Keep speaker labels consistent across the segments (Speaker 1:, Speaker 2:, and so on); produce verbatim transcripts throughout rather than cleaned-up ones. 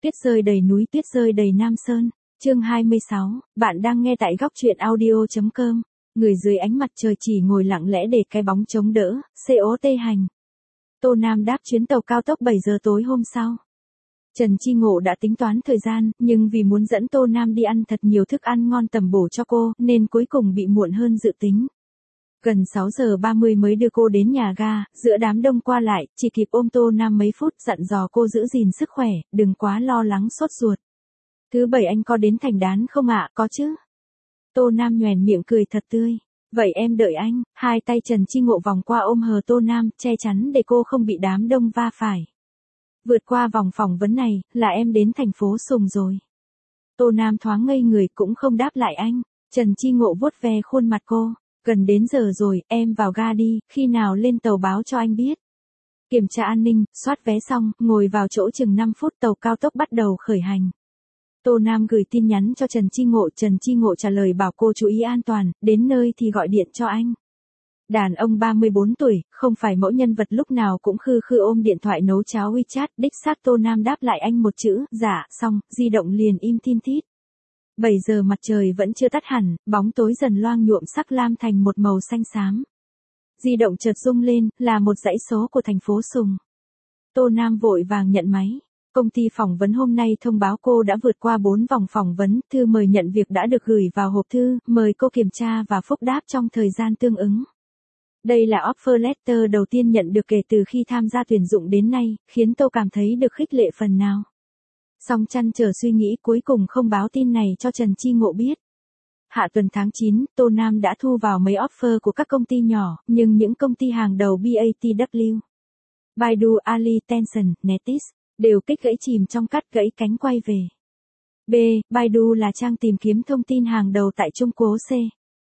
Speaker 1: Tuyết rơi đầy núi, tuyết rơi đầy Nam Sơn. Chương hai mươi sáu, bạn đang nghe tại góc truyện audio chấm com. Người dưới ánh mặt trời chỉ ngồi lặng lẽ để cái bóng chống đỡ, xê ô tê hành. Tô Nam đáp chuyến tàu cao tốc bảy giờ tối hôm sau. Trần Chi Ngộ đã tính toán thời gian, nhưng vì muốn dẫn Tô Nam đi ăn thật nhiều thức ăn ngon tầm bổ cho cô, nên cuối cùng bị muộn hơn dự tính. Gần sáu giờ ba mươi mới đưa cô đến nhà ga, giữa đám đông qua lại, chỉ kịp ôm Tô Nam mấy phút dặn dò cô giữ gìn sức khỏe, đừng quá lo lắng sốt ruột. Thứ bảy anh có đến Thành Đán không ạ? Có chứ. Tô Nam nhoẻn miệng cười thật tươi. Vậy em đợi anh. Hai tay Trần Chi Ngộ vòng qua ôm hờ Tô Nam, che chắn để cô không bị đám đông va phải. Vượt qua vòng phỏng vấn này, là em đến thành phố Sùng rồi. Tô Nam thoáng ngây người cũng không đáp lại anh. Trần Chi Ngộ vuốt ve khuôn mặt cô. Gần đến giờ rồi, em vào ga đi, khi nào lên tàu báo cho anh biết. Kiểm tra an ninh, soát vé xong, ngồi vào chỗ chừng năm phút tàu cao tốc bắt đầu khởi hành. Tô Nam gửi tin nhắn cho Trần Chi Ngộ, Trần Chi Ngộ trả lời bảo cô chú ý an toàn, đến nơi thì gọi điện cho anh. Đàn ông ba mươi bốn tuổi, không phải mẫu nhân vật lúc nào cũng khư khư ôm điện thoại nấu cháo WeChat, đích xác Tô Nam đáp lại anh một chữ, dạ, xong, di động liền im thin thít. bảy giờ mặt trời vẫn chưa tắt hẳn, bóng tối dần loang nhuộm sắc lam thành một màu xanh xám. Di động chợt rung lên, là một dãy số của thành phố Sùng. Tô Nam vội vàng nhận máy. Công ty phỏng vấn hôm nay thông báo cô đã vượt qua bốn vòng phỏng vấn, thư mời nhận việc đã được gửi vào hộp thư, mời cô kiểm tra và phúc đáp trong thời gian tương ứng. Đây là offer letter đầu tiên nhận được kể từ khi tham gia tuyển dụng đến nay, khiến Tô cảm thấy được khích lệ phần nào. Song chăn trở suy nghĩ cuối cùng không báo tin này cho Trần Chi Ngộ biết. Hạ tuần tháng chín, Tô Nam đã thu vào mấy offer của các công ty nhỏ, nhưng những công ty hàng đầu bê a tê vê, Baidu, Ali, Tencent, NetEase, đều kích gãy chìm trong cắt gãy cánh quay về. B. Baidu là trang tìm kiếm thông tin hàng đầu tại Trung Quốc. C.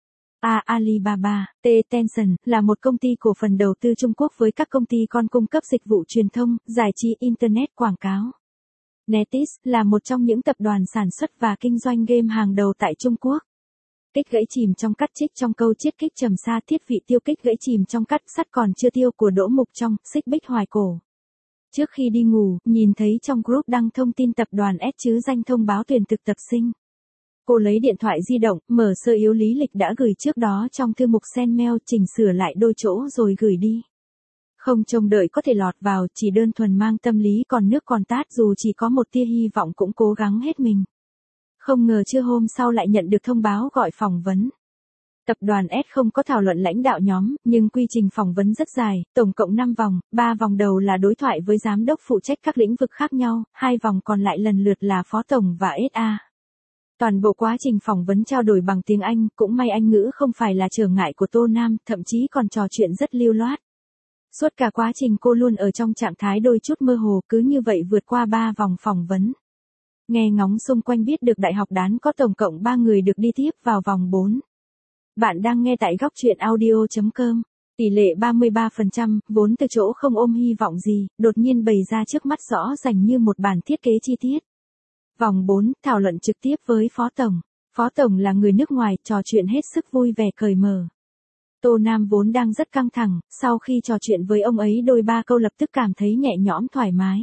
Speaker 1: A. Alibaba. T. Tencent là một công ty cổ phần đầu tư Trung Quốc với các công ty con cung cấp dịch vụ truyền thông, giải trí Internet quảng cáo. NetEase là một trong những tập đoàn sản xuất và kinh doanh game hàng đầu tại Trung Quốc. Kích gãy chìm trong cắt trích trong câu chiết kích trầm xa thiết vị tiêu kích gãy chìm trong cắt sắt còn chưa tiêu của Đỗ Mục trong Xích Bích Hoài Cổ. Trước khi đi ngủ, nhìn thấy trong group đăng thông tin tập đoàn S chứ danh thông báo tuyển thực tập sinh. Cô lấy điện thoại di động, mở sơ yếu lý lịch đã gửi trước đó trong thư mục send mail, chỉnh sửa lại đôi chỗ rồi gửi đi. Không trông đợi có thể lọt vào, chỉ đơn thuần mang tâm lý còn nước còn tát dù chỉ có một tia hy vọng cũng cố gắng hết mình. Không ngờ trưa hôm sau lại nhận được thông báo gọi phỏng vấn. Tập đoàn S không có thảo luận lãnh đạo nhóm, nhưng quy trình phỏng vấn rất dài, tổng cộng năm vòng, ba vòng đầu là đối thoại với giám đốc phụ trách các lĩnh vực khác nhau, hai vòng còn lại lần lượt là phó tổng và ét a. Toàn bộ quá trình phỏng vấn trao đổi bằng tiếng Anh, cũng may Anh ngữ không phải là trở ngại của Tô Nam, thậm chí còn trò chuyện rất lưu loát. Suốt cả quá trình cô luôn ở trong trạng thái đôi chút mơ hồ, cứ như vậy vượt qua ba vòng phỏng vấn. Nghe ngóng xung quanh biết được Đại học Đán có tổng cộng ba người được đi tiếp vào vòng bốn. Bạn đang nghe tại góc truyện audio chấm com. Tỷ lệ ba mươi ba phần trăm, vốn từ chỗ không ôm hy vọng gì, đột nhiên bày ra trước mắt rõ ràng như một bản thiết kế chi tiết. Vòng bốn, thảo luận trực tiếp với Phó Tổng. Phó Tổng là người nước ngoài, trò chuyện hết sức vui vẻ cởi mở. Tô Nam vốn đang rất căng thẳng, sau khi trò chuyện với ông ấy đôi ba câu lập tức cảm thấy nhẹ nhõm thoải mái.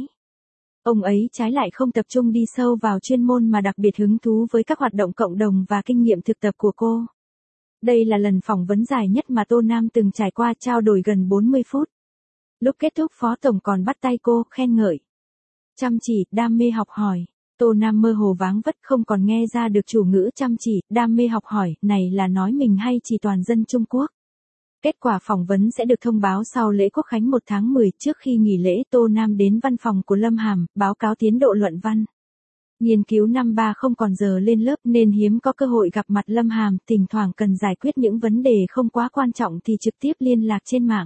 Speaker 1: Ông ấy trái lại không tập trung đi sâu vào chuyên môn mà đặc biệt hứng thú với các hoạt động cộng đồng và kinh nghiệm thực tập của cô. Đây là lần phỏng vấn dài nhất mà Tô Nam từng trải qua, trao đổi gần bốn mươi phút. Lúc kết thúc Phó Tổng còn bắt tay cô, khen ngợi. Chăm chỉ, đam mê học hỏi. Tô Nam mơ hồ váng vất không còn nghe ra được chủ ngữ chăm chỉ, đam mê học hỏi, này là nói mình hay chỉ toàn dân Trung Quốc. Kết quả phỏng vấn sẽ được thông báo sau lễ Quốc khánh một tháng mười, trước khi nghỉ lễ Tô Nam đến văn phòng của Lâm Hàm, báo cáo tiến độ luận văn. Nghiên cứu năm ba không còn giờ lên lớp nên hiếm có cơ hội gặp mặt Lâm Hàm, thỉnh thoảng cần giải quyết những vấn đề không quá quan trọng thì trực tiếp liên lạc trên mạng.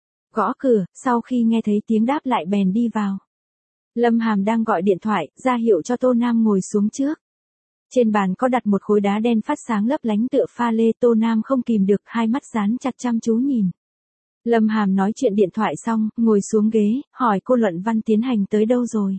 Speaker 1: Gõ cửa, sau khi nghe thấy tiếng đáp lại bèn đi vào. Lâm Hàm đang gọi điện thoại, ra hiệu cho Tô Nam ngồi xuống trước. Trên bàn có đặt một khối đá đen phát sáng lấp lánh tựa pha lê, Tô Nam không kìm được, hai mắt dán chặt chăm chú nhìn. Lâm Hàm nói chuyện điện thoại xong, ngồi xuống ghế, hỏi cô luận văn tiến hành tới đâu rồi.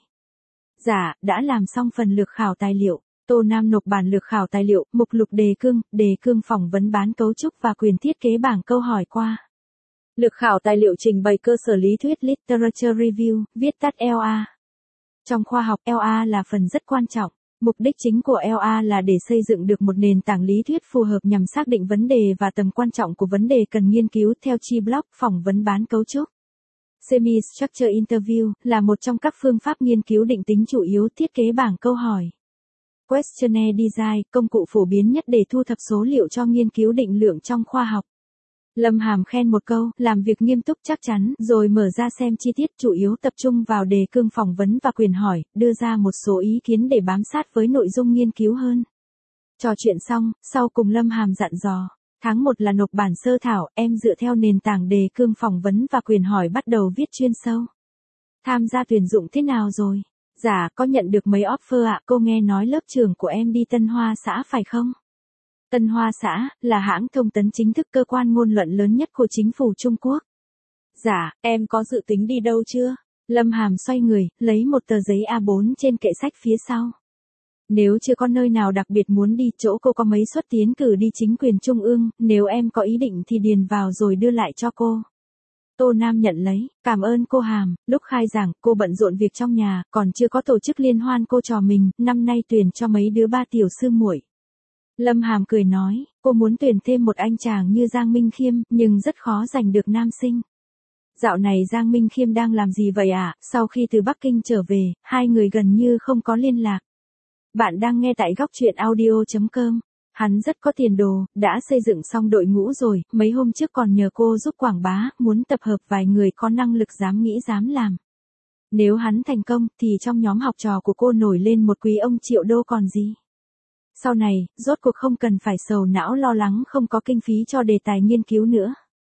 Speaker 1: Dạ, đã làm xong phần lược khảo tài liệu. Tô Nam nộp bản lược khảo tài liệu, mục lục đề cương, đề cương phỏng vấn bán cấu trúc và quyền thiết kế bảng câu hỏi qua. Lược khảo tài liệu trình bày cơ sở lý thuyết Literature Review, viết tắt L A. Trong khoa học, lờ a là phần rất quan trọng. Mục đích chính của lờ a là để xây dựng được một nền tảng lý thuyết phù hợp nhằm xác định vấn đề và tầm quan trọng của vấn đề cần nghiên cứu theo chi block phỏng vấn bán cấu trúc. Semi-structure interview là một trong các phương pháp nghiên cứu định tính chủ yếu thiết kế bảng câu hỏi. Questionnaire design, công cụ phổ biến nhất để thu thập số liệu cho nghiên cứu định lượng trong khoa học. Lâm Hàm khen một câu, làm việc nghiêm túc chắc chắn, rồi mở ra xem chi tiết, chủ yếu tập trung vào đề cương phỏng vấn và quyền hỏi, đưa ra một số ý kiến để bám sát với nội dung nghiên cứu hơn. Trò chuyện xong, sau cùng Lâm Hàm dặn dò, tháng một là nộp bản sơ thảo, em dựa theo nền tảng đề cương phỏng vấn và quyền hỏi bắt đầu viết chuyên sâu. Tham gia tuyển dụng thế nào rồi? Dạ, có nhận được mấy offer ạ, cô nghe nói lớp trưởng của em đi Tân Hoa xã phải không? Tân Hoa xã là hãng thông tấn chính thức, cơ quan ngôn luận lớn nhất của chính phủ Trung Quốc. Dạ, em có dự tính đi đâu chưa? Lâm Hàm xoay người, lấy một tờ giấy a bốn trên kệ sách phía sau. Nếu chưa có nơi nào đặc biệt muốn đi, chỗ cô có mấy suất tiến cử đi chính quyền trung ương, nếu em có ý định thì điền vào rồi đưa lại cho cô. Tô Nam nhận lấy, cảm ơn cô Hàm, lúc khai giảng, cô bận rộn việc trong nhà, còn chưa có tổ chức liên hoan cô trò mình, năm nay tuyển cho mấy đứa ba tiểu sư muội. Lâm Hàm cười nói, cô muốn tuyển thêm một anh chàng như Giang Minh Khiêm, nhưng rất khó giành được nam sinh. Dạo này Giang Minh Khiêm đang làm gì vậy ạ? À? Sau khi từ Bắc Kinh trở về, hai người gần như không có liên lạc. Bạn đang nghe tại góc truyện audio chấm com. Hắn rất có tiền đồ, đã xây dựng xong đội ngũ rồi, mấy hôm trước còn nhờ cô giúp quảng bá, muốn tập hợp vài người có năng lực dám nghĩ dám làm. Nếu hắn thành công, thì trong nhóm học trò của cô nổi lên một quý ông triệu đô còn gì. Sau này, rốt cuộc không cần phải sầu não lo lắng không có kinh phí cho đề tài nghiên cứu nữa.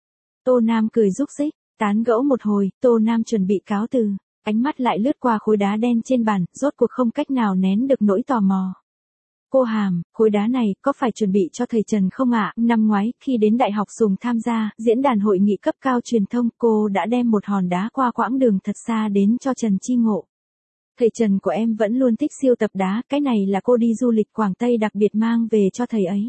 Speaker 1: Tô Nam cười rúc rích, tán gẫu một hồi, Tô Nam chuẩn bị cáo từ, ánh mắt lại lướt qua khối đá đen trên bàn, rốt cuộc không cách nào nén được nỗi tò mò. Cô Hàm, khối đá này có phải chuẩn bị cho thầy Trần không ạ? Năm ngoái, khi đến Đại học Sùng tham gia diễn đàn hội nghị cấp cao truyền thông, cô đã đem một hòn đá qua quãng đường thật xa đến cho Trần Chi Ngộ. Thầy Trần của em vẫn luôn thích siêu tập đá, cái này là cô đi du lịch Quảng Tây đặc biệt mang về cho thầy ấy.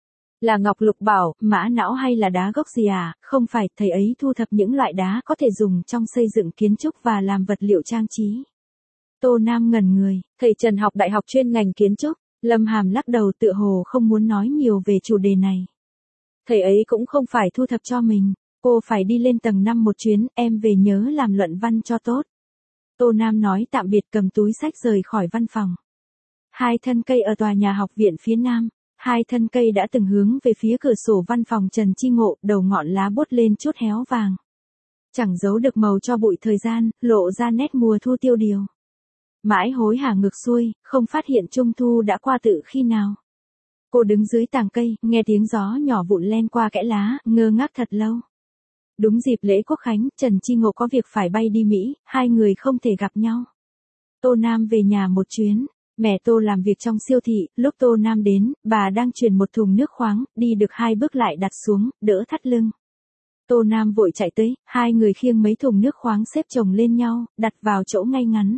Speaker 1: Là ngọc lục bảo, mã não hay là đá gốc gì à? Không phải, thầy ấy thu thập những loại đá có thể dùng trong xây dựng kiến trúc và làm vật liệu trang trí. Tô Nam ngẩn người, thầy Trần học đại học chuyên ngành kiến trúc. Lâm Hàm lắc đầu tựa hồ không muốn nói nhiều về chủ đề này. Thầy ấy cũng không phải thu thập cho mình, cô phải đi lên tầng năm một chuyến, em về nhớ làm luận văn cho tốt. Tô Nam nói tạm biệt cầm túi sách rời khỏi văn phòng. Hai thân cây ở tòa nhà học viện phía nam, hai thân cây đã từng hướng về phía cửa sổ văn phòng Trần Chi Ngộ, đầu ngọn lá bút lên chút héo vàng. Chẳng giấu được màu cho bụi thời gian, lộ ra nét mùa thu tiêu điều. Mãi hối hả ngược xuôi, không phát hiện trung thu đã qua tự khi nào. Cô đứng dưới tàng cây, nghe tiếng gió nhỏ vụn len qua kẽ lá, ngơ ngác thật lâu. Đúng dịp lễ Quốc Khánh, Trần Chi Ngộ có việc phải bay đi Mỹ, hai người không thể gặp nhau. Tô Nam về nhà một chuyến, mẹ Tô làm việc trong siêu thị, lúc Tô Nam đến, bà đang chuyển một thùng nước khoáng, đi được hai bước lại đặt xuống, đỡ thắt lưng. Tô Nam vội chạy tới, hai người khiêng mấy thùng nước khoáng xếp chồng lên nhau, đặt vào chỗ ngay ngắn.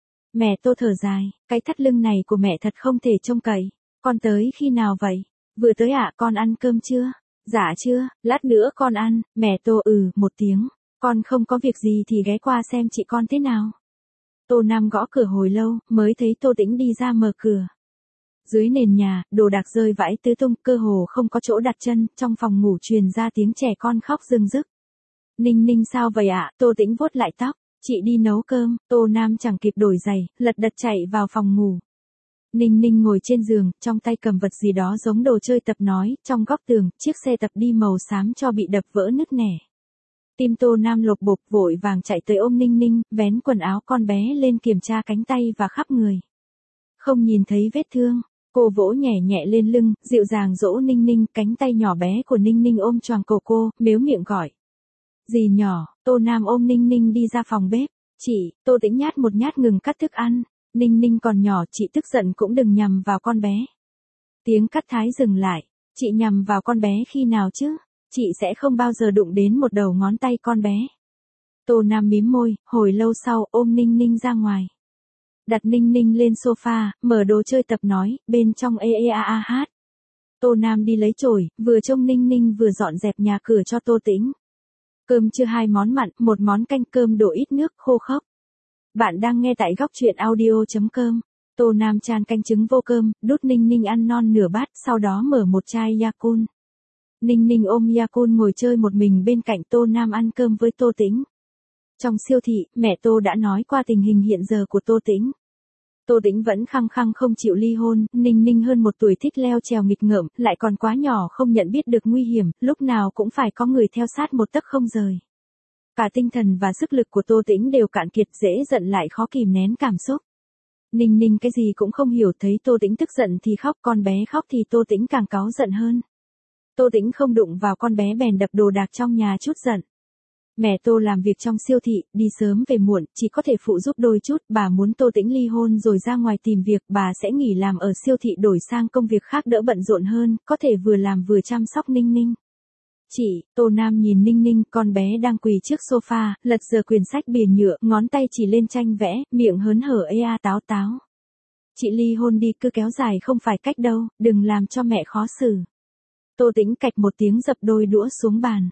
Speaker 1: Mẹ Tô thở dài, cái thắt lưng này của mẹ thật không thể trông cậy. Con tới khi nào vậy? Vừa tới ạ, à, con ăn cơm chưa? Dạ chưa, lát nữa con ăn. Mẹ Tô ừ một tiếng, con không có việc gì thì ghé qua xem chị con thế nào. Tô Nam gõ cửa hồi lâu, mới thấy Tô Tĩnh đi ra mở cửa. Dưới nền nhà, đồ đạc rơi vãi tứ tung, cơ hồ không có chỗ đặt chân, trong phòng ngủ truyền ra tiếng trẻ con khóc rưng rức. Ninh Ninh sao vậy ạ? À? Tô Tĩnh vuốt lại tóc. Chị đi nấu cơm. Tô Nam chẳng kịp đổi giày, lật đật chạy vào phòng ngủ. Ninh Ninh ngồi trên giường, trong tay cầm vật gì đó giống đồ chơi tập nói, trong góc tường, chiếc xe tập đi màu xám cho bị đập vỡ nứt nẻ. Tim Tô Nam lột bột, vội vàng chạy tới ôm Ninh Ninh, vén quần áo con bé lên kiểm tra cánh tay và khắp người. Không nhìn thấy vết thương, cô vỗ nhẹ nhẹ lên lưng, dịu dàng dỗ Ninh Ninh, cánh tay nhỏ bé của Ninh Ninh ôm choàng cổ cô, mếu miệng gọi. Dì nhỏ, Tô Nam ôm Ninh Ninh đi ra phòng bếp. Chị, Tô Tĩnh nhát một nhát ngừng cắt thức ăn. Ninh Ninh còn nhỏ, chị tức giận cũng đừng nhằm vào con bé. Tiếng cắt thái dừng lại. Chị nhằm vào con bé khi nào chứ? Chị sẽ không bao giờ đụng đến một đầu ngón tay con bé. Tô Nam mím môi, hồi lâu sau ôm Ninh Ninh ra ngoài. Đặt Ninh Ninh lên sofa, mở đồ chơi tập nói, bên trong ê ê a a hát. Tô Nam đi lấy chổi, vừa trông Ninh Ninh vừa dọn dẹp nhà cửa cho Tô Tĩnh. Cơm chưa hai món mặn, một món canh, cơm đổ ít nước, khô khốc. Bạn đang nghe tại góc truyện audio.com. Tô Nam chan canh trứng vô cơm, đút Ninh Ninh ăn non nửa bát, sau đó mở một chai Yakult. Ninh Ninh ôm Yakult ngồi chơi một mình bên cạnh Tô Nam ăn cơm với Tô Tĩnh. Trong siêu thị, mẹ Tô đã nói qua tình hình hiện giờ của Tô Tĩnh. Tô Tĩnh vẫn khăng khăng không chịu ly hôn, Ninh Ninh hơn một tuổi thích leo trèo nghịch ngợm, lại còn quá nhỏ không nhận biết được nguy hiểm, lúc nào cũng phải có người theo sát một tấc không rời. Cả tinh thần và sức lực của Tô Tĩnh đều cạn kiệt, dễ giận lại khó kìm nén cảm xúc. Ninh Ninh cái gì cũng không hiểu, thấy Tô Tĩnh tức giận thì khóc, con bé khóc thì Tô Tĩnh càng cáu giận hơn. Tô Tĩnh không đụng vào con bé bèn đập đồ đạc trong nhà chút giận. Mẹ Tô làm việc trong siêu thị, đi sớm về muộn, chỉ có thể phụ giúp đôi chút, bà muốn Tô Tĩnh ly hôn rồi ra ngoài tìm việc, bà sẽ nghỉ làm ở siêu thị đổi sang công việc khác đỡ bận rộn hơn, có thể vừa làm vừa chăm sóc Ninh Ninh. Chị, Tô Nam nhìn Ninh Ninh, con bé đang quỳ trước sofa, lật dở quyển sách bìa nhựa, ngón tay chỉ lên tranh vẽ, miệng hớn hở ê a táo táo. Chị ly hôn đi, cứ kéo dài không phải cách đâu, đừng làm cho mẹ khó xử. Tô Tĩnh cạch một tiếng dập đôi đũa xuống bàn.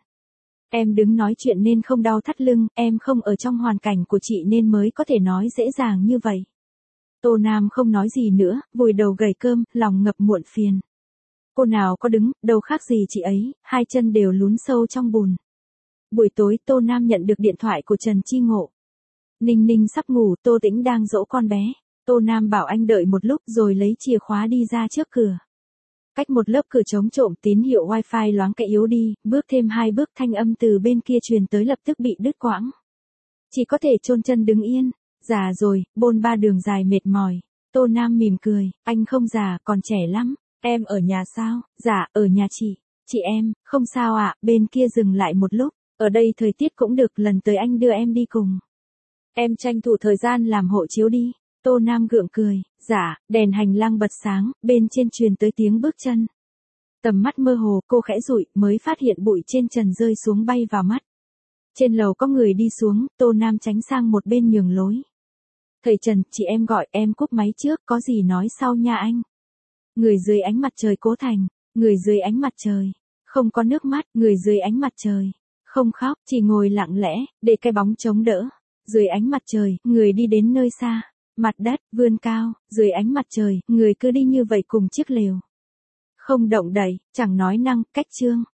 Speaker 1: Em đứng nói chuyện nên không đau thắt lưng, em không ở trong hoàn cảnh của chị nên mới có thể nói dễ dàng như vậy. Tô Nam không nói gì nữa, vùi đầu gầy cơm, lòng ngập muộn phiền. Cô nào có đứng, đâu khác gì chị ấy, hai chân đều lún sâu trong bùn. Buổi tối Tô Nam nhận được điện thoại của Trần Chi Ngộ. Ninh Ninh sắp ngủ, Tô Tĩnh đang dỗ con bé. Tô Nam bảo anh đợi một lúc rồi lấy chìa khóa đi ra trước cửa. Cách một lớp cửa chống trộm, tín hiệu wifi loáng cái yếu đi, bước thêm hai bước thanh âm từ bên kia truyền tới lập tức bị đứt quãng. Chỉ có thể chôn chân đứng yên. Già rồi, bôn ba đường dài mệt mỏi. Tô Nam mỉm cười, anh không già, còn trẻ lắm. Em ở nhà sao? Dạ, ở nhà chị. Chị em, không sao ạ, à, bên kia dừng lại một lúc. Ở đây thời tiết cũng được, lần tới anh đưa em đi cùng. Em tranh thủ thời gian làm hộ chiếu đi. Tô Nam gượng cười, dạ, đèn hành lang bật sáng, bên trên truyền tới tiếng bước chân. Tầm mắt mơ hồ, cô khẽ dụi, mới phát hiện bụi trên trần rơi xuống bay vào mắt. Trên lầu có người đi xuống, Tô Nam tránh sang một bên nhường lối. Thầy Trần, chị em gọi, em cúp máy trước, có gì nói sau nha anh. Người dưới ánh mặt trời Cố Thành, người dưới ánh mặt trời, không có nước mắt, người dưới ánh mặt trời, không khóc, chỉ ngồi lặng lẽ, để cái bóng chống đỡ. Dưới ánh mặt trời, người đi đến nơi xa, mặt đất, vươn cao, dưới ánh mặt trời, người cứ đi như vậy cùng chiếc lều. Không động đậy, chẳng nói năng, cách chương.